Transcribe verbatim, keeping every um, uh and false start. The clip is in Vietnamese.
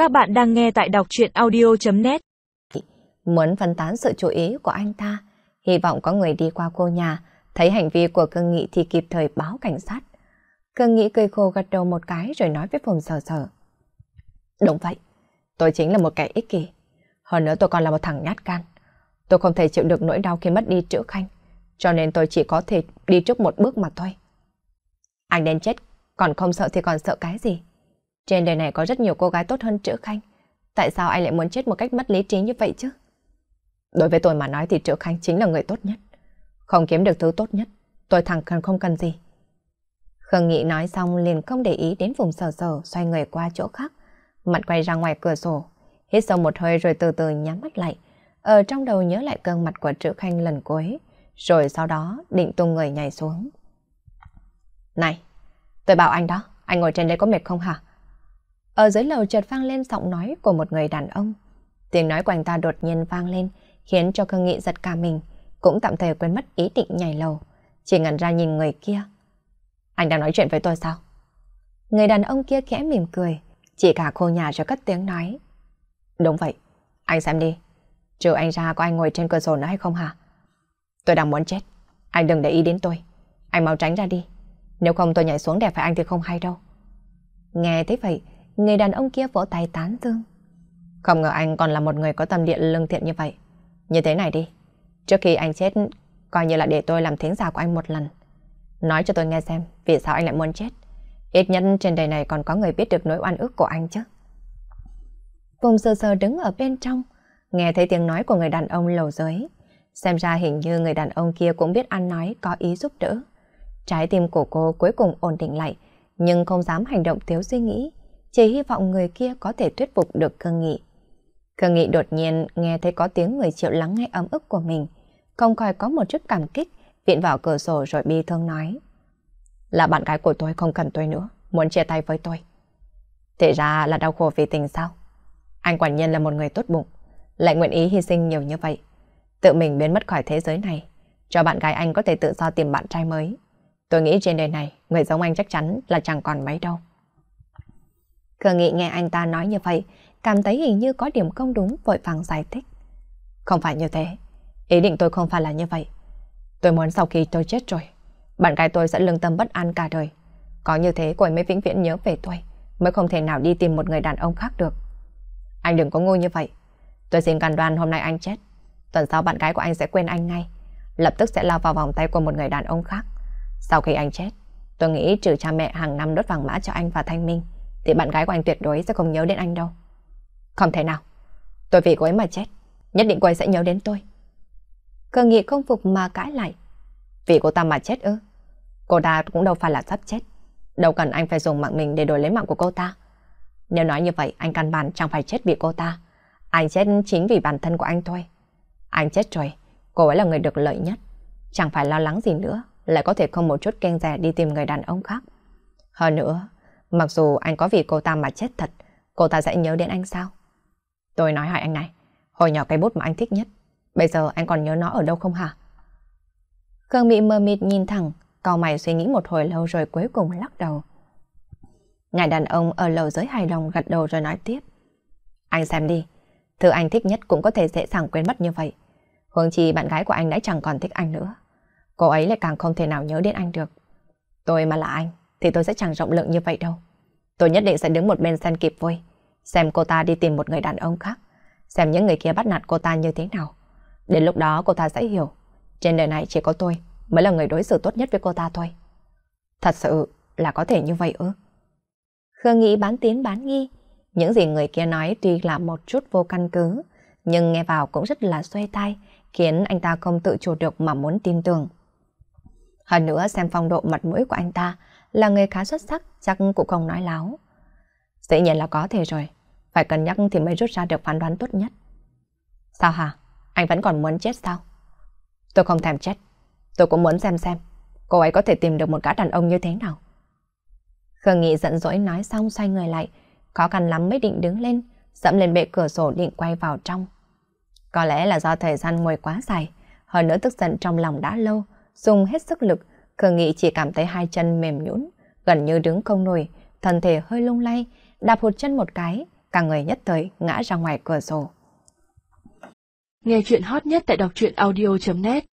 Các bạn đang nghe tại đọc truyện audio chấm net. Muốn phân tán sự chú ý của anh ta, hy vọng có người đi qua cô nhà, thấy hành vi của Cương Nghị thì kịp thời báo cảnh sát. Cương Nghị cười khổ gật đầu một cái rồi nói với Phùng Sở Sở. Đúng vậy, tôi chính là một kẻ ích kỷ. Hơn nữa tôi còn là một thằng nhát gan. Tôi không thể chịu được nỗi đau khi mất đi Trữ Khanh, cho nên tôi chỉ có thể đi trước một bước mà thôi. Anh đến chết, còn không sợ thì còn sợ cái gì? Trên đời này có rất nhiều cô gái tốt hơn Trữ Khanh. Tại sao anh lại muốn chết một cách mất lý trí như vậy chứ? Đối với tôi mà nói thì Trữ Khanh chính là người tốt nhất. Không kiếm được thứ tốt nhất, tôi thẳng cần không cần gì. Khương Nghị nói xong liền không để ý đến Phùng Sở Sở, xoay người qua chỗ khác, mặt quay ra ngoài cửa sổ, hít sâu một hơi rồi từ từ nhắm mắt lại. Ở trong đầu nhớ lại gương mặt của Trữ Khanh lần cuối, rồi sau đó định tung người nhảy xuống. Này, tôi bảo anh đó, anh ngồi trên đây có mệt không hả? Ở dưới lầu chợt vang lên giọng nói của một người đàn ông. Tiếng nói của anh ta đột nhiên vang lên, khiến cho Khương Nghị giật cả mình, cũng tạm thời quên mất ý định nhảy lầu, chỉ ngẩn ra nhìn người kia. Anh đang nói chuyện với tôi sao? Người đàn ông kia khẽ mỉm cười, chỉ cả cô nhà rồi cất tiếng nói. Đúng vậy, anh xem đi, trừ anh ra có anh ngồi trên cửa sổ nữa hay không hả? Tôi đang muốn chết, anh đừng để ý đến tôi, anh mau tránh ra đi, nếu không tôi nhảy xuống đè phải anh thì không hay đâu. Nghe thế vậy, người đàn ông kia vỗ tay tán dương. Không ngờ anh còn là một người có tâm địa lương thiện như vậy. Như thế này đi, trước khi anh chết, coi như là để tôi làm thính giả của anh một lần. Nói cho tôi nghe xem, vì sao anh lại muốn chết. Ít nhất trên đời này còn có người biết được nỗi oan ức của anh chứ. Phùng Sở Sở đứng ở bên trong, nghe thấy tiếng nói của người đàn ông lầu dưới. Xem ra hình như người đàn ông kia cũng biết ăn nói, có ý giúp đỡ. Trái tim của cô cuối cùng ổn định lại, nhưng không dám hành động thiếu suy nghĩ, chỉ hy vọng người kia có thể thuyết phục được Khương Nghị. Khương Nghị đột nhiên nghe thấy có tiếng người chịu lắng nghe ấm ức của mình, không khỏi có một chút cảm kích, viện vào cửa sổ rồi bi thương nói. Là bạn gái của tôi không cần tôi nữa, muốn chia tay với tôi. Thế ra là đau khổ vì tình sao? Anh quả nhiên là một người tốt bụng, lại nguyện ý hy sinh nhiều như vậy, tự mình biến mất khỏi thế giới này, cho bạn gái anh có thể tự do tìm bạn trai mới. Tôi nghĩ trên đời này, người giống anh chắc chắn là chẳng còn mấy đâu. Khương Nghị nghe anh ta nói như vậy, cảm thấy hình như có điểm không đúng, vội vàng giải thích. Không phải như thế, ý định tôi không phải là như vậy. Tôi muốn sau khi tôi chết rồi, bạn gái tôi sẽ lương tâm bất an cả đời. Có như thế cô ấy mới vĩnh viễn nhớ về tôi, mới không thể nào đi tìm một người đàn ông khác được. Anh đừng có ngu như vậy. Tôi xin cam đoan hôm nay anh chết, tuần sau bạn gái của anh sẽ quên anh ngay, lập tức sẽ lao vào vòng tay của một người đàn ông khác. Sau khi anh chết, tôi nghĩ trừ cha mẹ hàng năm đốt vàng mã cho anh và Thanh Minh, thì bạn gái của anh tuyệt đối sẽ không nhớ đến anh đâu. Không thể nào, tôi vì cô ấy mà chết, nhất định cô ấy sẽ nhớ đến tôi. Khương Nghị không phục mà cãi lại. Vì cô ta mà chết ư? Cô ta cũng đâu phải là sắp chết, đâu cần anh phải dùng mạng mình để đổi lấy mạng của cô ta. Nếu nói như vậy, anh căn bản chẳng phải chết vì cô ta, anh chết chính vì bản thân của anh thôi. Anh chết rồi, cô ấy là người được lợi nhất, chẳng phải lo lắng gì nữa, lại có thể không một chút kiêng dè đi tìm người đàn ông khác. Hơn nữa, mặc dù anh có vì cô ta mà chết thật, cô ta sẽ nhớ đến anh sao? Tôi nói hỏi anh này, hồi nhỏ cây bút mà anh thích nhất, bây giờ anh còn nhớ nó ở đâu không hả? Khương Mỹ mờ mịt nhìn thẳng, cau mày suy nghĩ một hồi lâu rồi cuối cùng lắc đầu. Ngài đàn ông ở lầu dưới hài lòng gật đầu rồi nói tiếp. Anh xem đi, thứ anh thích nhất cũng có thể dễ dàng quên mất như vậy. Huống chi bạn gái của anh đã chẳng còn thích anh nữa, cô ấy lại càng không thể nào nhớ đến anh được. Tôi mà là anh thì tôi sẽ chẳng rộng lượng như vậy đâu. Tôi nhất định sẽ đứng một bên xem kịp vui, xem cô ta đi tìm một người đàn ông khác, xem những người kia bắt nạt cô ta như thế nào. Đến lúc đó cô ta sẽ hiểu, trên đời này chỉ có tôi mới là người đối xử tốt nhất với cô ta thôi. Thật sự là có thể như vậy ư? Khương Nghĩ bán tín bán nghi, những gì người kia nói tuy là một chút vô căn cứ, nhưng nghe vào cũng rất là xoay tai, khiến anh ta không tự chủ được mà muốn tin tưởng. Hơn nữa xem phong độ mặt mũi của anh ta, là người khá xuất sắc, chắc cũng không nói láo. Dĩ nhiên là có thể rồi, phải cân nhắc thì mới rút ra được phán đoán tốt nhất. Sao hả? Anh vẫn còn muốn chết sao? Tôi không thèm chết, tôi cũng muốn xem xem cô ấy có thể tìm được một gã đàn ông như thế nào. Khương Nghị giận dỗi nói xong xoay người lại, khó khăn lắm mới định đứng lên, dẫm lên bệ cửa sổ định quay vào trong. Có lẽ là do thời gian ngồi quá dài, hơn nữa tức giận trong lòng đã lâu, dùng hết sức lực, Khương Nghị chỉ cảm thấy hai chân mềm nhũn, gần như đứng không nổi, thân thể hơi lung lay, đạp hụt chân một cái, cả người nhất thời ngã ra ngoài cửa sổ. Nghe chuyện hot nhất tại đọc truyện audio chấm net.